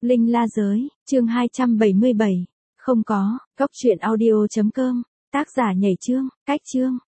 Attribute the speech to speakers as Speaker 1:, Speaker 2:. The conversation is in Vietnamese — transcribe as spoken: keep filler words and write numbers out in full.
Speaker 1: Linh La Giới, chương hai trăm bảy mươi bảy. Không có, góc truyện audio chấm com, tác giả nhảy chương, cách chương,